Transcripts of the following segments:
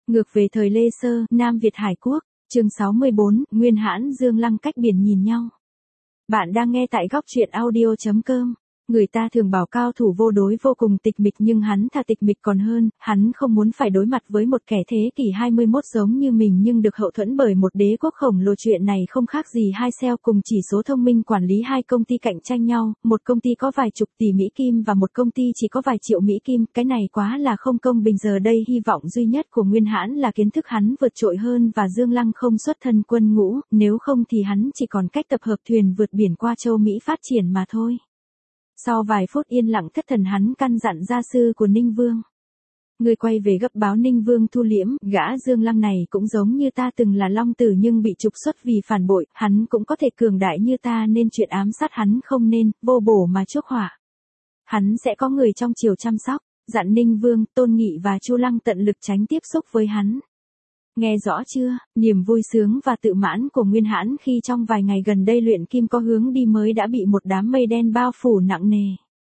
Ngược về thời Lê Sơ, Nam Việt Hải Quốc, chương 64, Nguyên Hãn Dương Lăng cách biển nhìn nhau. Bạn đang nghe tại góc truyện audio.com. Người ta thường bảo cao thủ vô đối vô cùng tịch mịch, nhưng hắn thà tịch mịch còn hơn, hắn không muốn phải đối mặt với một kẻ thế kỷ 21 giống như mình nhưng được hậu thuẫn bởi một đế quốc khổng lồ. Chuyện này không khác gì hai SEO cùng chỉ số thông minh quản lý hai công ty cạnh tranh nhau, một công ty có vài chục tỷ Mỹ Kim và một công ty chỉ có vài triệu Mỹ Kim, cái này quá là không công bình. Giờ đây hy vọng duy nhất của Nguyên Hãn là kiến thức hắn vượt trội hơn và Dương Lăng không xuất thân quân ngũ, nếu không thì hắn chỉ còn cách tập hợp thuyền vượt biển qua châu Mỹ phát triển mà thôi. Sau vài phút yên lặng thất thần, hắn căn dặn gia sư của Ninh Vương. Người quay về gấp báo Ninh Vương thu liễm, gã Dương Lăng này cũng giống như ta từng là long tử nhưng bị trục xuất vì phản bội, hắn cũng có thể cường đại như ta nên chuyện ám sát hắn không nên, vô bổ mà chuốc họa. Hắn sẽ có người trong triều chăm sóc, dặn Ninh Vương, Tôn Nghị và Chu Lăng tận lực tránh tiếp xúc với hắn. Nghe rõ chưa, niềm vui sướng và tự mãn của Nguyên Hãn khi trong vài ngày gần đây luyện kim có hướng đi mới đã bị một đám mây đen bao phủ nặng nề.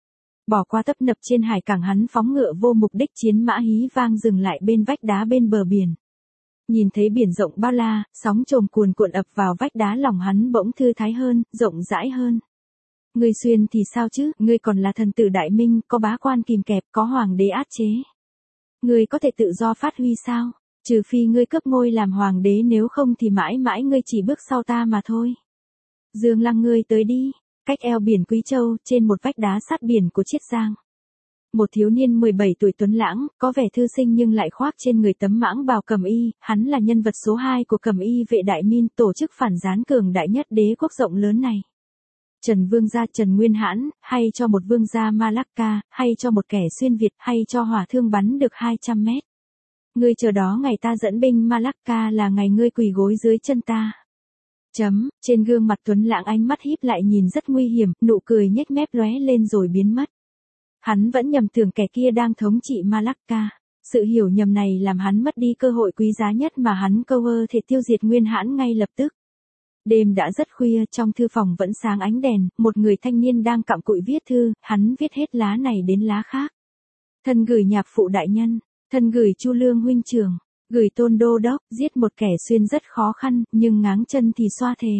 Bỏ qua tấp nập trên hải cảng, hắn phóng ngựa vô mục đích, chiến mã hí vang dừng lại bên vách đá bên bờ biển. Nhìn thấy biển rộng bao la, sóng trồm cuồn cuộn ập vào vách đá, lòng hắn bỗng thư thái hơn, rộng rãi hơn. Ngươi Xuyên thì sao chứ, ngươi còn là thần tử đại minh, có bá quan kìm kẹp, có hoàng đế áp chế. Ngươi có thể tự do phát huy sao? Trừ phi ngươi cướp ngôi làm hoàng đế, nếu không thì mãi mãi ngươi chỉ bước sau ta mà thôi. Dương Lăng, ngươi tới đi. Cách eo biển Quý Châu, trên một vách đá sát biển của Chiết Giang. Một thiếu niên 17 tuổi tuấn lãng, có vẻ thư sinh nhưng lại khoác trên người tấm mãng bào Cẩm Y, hắn là nhân vật số 2 của Cẩm Y vệ Đại Minh, tổ chức phản gián cường đại nhất đế quốc rộng lớn này. Trần Vương gia Trần Nguyên Hãn, hay cho một vương gia Malacca, hay cho một kẻ xuyên Việt, hay cho hỏa thương bắn được 200 mét. Ngươi chờ đó, ngày ta dẫn binh Malacca là ngày ngươi quỳ gối dưới chân ta. Trên gương mặt tuấn lãng ánh mắt híp lại nhìn rất nguy hiểm, nụ cười nhếch mép lóe lên rồi biến mất. Hắn vẫn nhầm tưởng kẻ kia đang thống trị Malacca. Sự hiểu nhầm này làm hắn mất đi cơ hội quý giá nhất mà hắn câu thể tiêu diệt Nguyên Hãn ngay lập tức. Đêm đã rất khuya, trong thư phòng vẫn sáng ánh đèn, một người thanh niên đang cặm cụi viết thư, hắn viết hết lá này đến lá khác. Thân gửi nhạc phụ đại nhân, thân gửi Chu Lương huynh trưởng, gửi Tôn đô đốc, giết một kẻ xuyên rất khó khăn, nhưng ngáng chân thì xoa thề.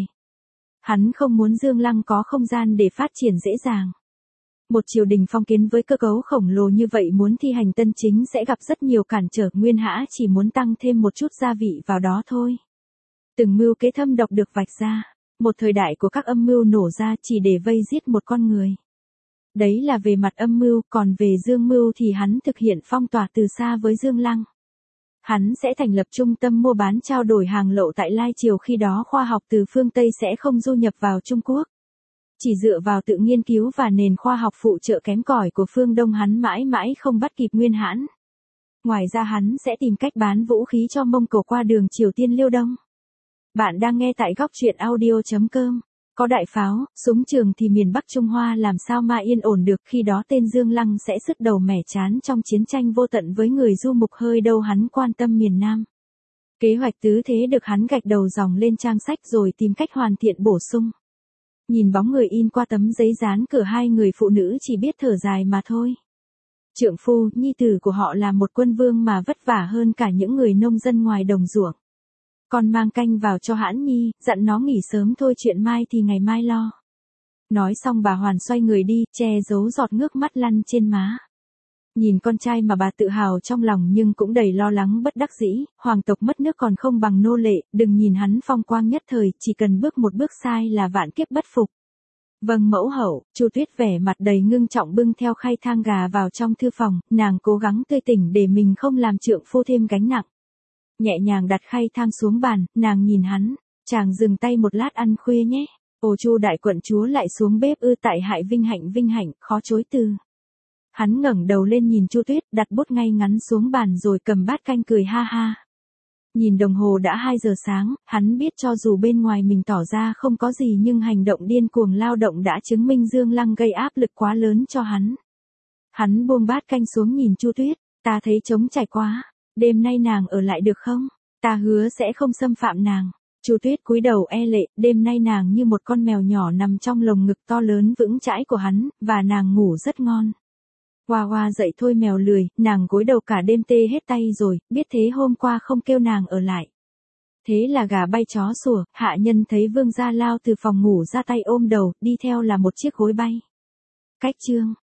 Hắn không muốn Dương Lăng có không gian để phát triển dễ dàng. Một triều đình phong kiến với cơ cấu khổng lồ như vậy muốn thi hành tân chính sẽ gặp rất nhiều cản trở, Nguyên Hãn chỉ muốn tăng thêm một chút gia vị vào đó thôi. Từng mưu kế thâm độc được vạch ra, một thời đại của các âm mưu nổ ra chỉ để vây giết một con người. Đấy là về mặt âm mưu, còn về dương mưu thì hắn thực hiện phong tỏa từ xa với Dương Lăng. Hắn sẽ thành lập trung tâm mua bán trao đổi hàng lậu tại Lai Triều, khi đó khoa học từ phương Tây sẽ không du nhập vào Trung Quốc. Chỉ dựa vào tự nghiên cứu và nền khoa học phụ trợ kém cỏi của phương Đông, hắn mãi mãi không bắt kịp Nguyên Hãn. Ngoài ra hắn sẽ tìm cách bán vũ khí cho Mông Cổ qua đường Triều Tiên Liêu Đông. Bạn đang nghe tại góc truyện audio.com. Có đại pháo, súng trường thì miền Bắc Trung Hoa làm sao mà yên ổn được, khi đó tên Dương Lăng sẽ sứt đầu mẻ chán trong chiến tranh vô tận với người du mục, hơi đâu hắn quan tâm miền Nam. Kế hoạch tứ thế được hắn gạch đầu dòng lên trang sách rồi tìm cách hoàn thiện bổ sung. Nhìn bóng người in qua tấm giấy dán cửa, hai người phụ nữ chỉ biết thở dài mà thôi. Trượng phu, nhi tử của họ là một quân vương mà vất vả hơn cả những người nông dân ngoài đồng ruộng. Con mang canh vào cho Hãn nhi, dặn nó nghỉ sớm thôi, chuyện mai thì ngày mai lo. Nói xong bà Hoàn xoay người đi, che giấu giọt nước mắt lăn trên má. Nhìn con trai mà bà tự hào trong lòng nhưng cũng đầy lo lắng bất đắc dĩ, hoàng tộc mất nước còn không bằng nô lệ, đừng nhìn hắn phong quang nhất thời, chỉ cần bước một bước sai là vạn kiếp bất phục. Vâng mẫu hậu, Chu Tuyết vẻ mặt đầy ngưng trọng bưng theo khay thang gà vào trong thư phòng, nàng cố gắng tươi tỉnh để mình không làm trượng phu thêm gánh nặng. Nhẹ nhàng đặt khay thang xuống bàn, nàng nhìn hắn, chàng dừng tay một lát ăn khuya nhé. Ồ, Chu đại quận chúa lại xuống bếp ư? Tại hại vinh hạnh, khó chối từ. Hắn ngẩng đầu lên nhìn Chu Tuyết, đặt bút ngay ngắn xuống bàn rồi cầm bát canh cười ha ha. Nhìn đồng hồ đã 2 giờ sáng, hắn biết cho dù bên ngoài mình tỏ ra không có gì nhưng hành động điên cuồng lao động đã chứng minh Dương Lăng gây áp lực quá lớn cho hắn. Hắn buông bát canh xuống nhìn Chu Tuyết, ta thấy trống trải quá. Đêm nay nàng ở lại được không? Ta hứa sẽ không xâm phạm nàng. Chu Tuyết cúi đầu e lệ, đêm nay nàng như một con mèo nhỏ nằm trong lồng ngực to lớn vững chãi của hắn, và nàng ngủ rất ngon. Hoa hoa dậy thôi mèo lười, nàng gối đầu cả đêm tê hết tay rồi, biết thế hôm qua không kêu nàng ở lại. Thế là gà bay chó sủa, hạ nhân thấy vương gia lao từ phòng ngủ ra tay ôm đầu, đi theo là một chiếc gối bay. Cách chương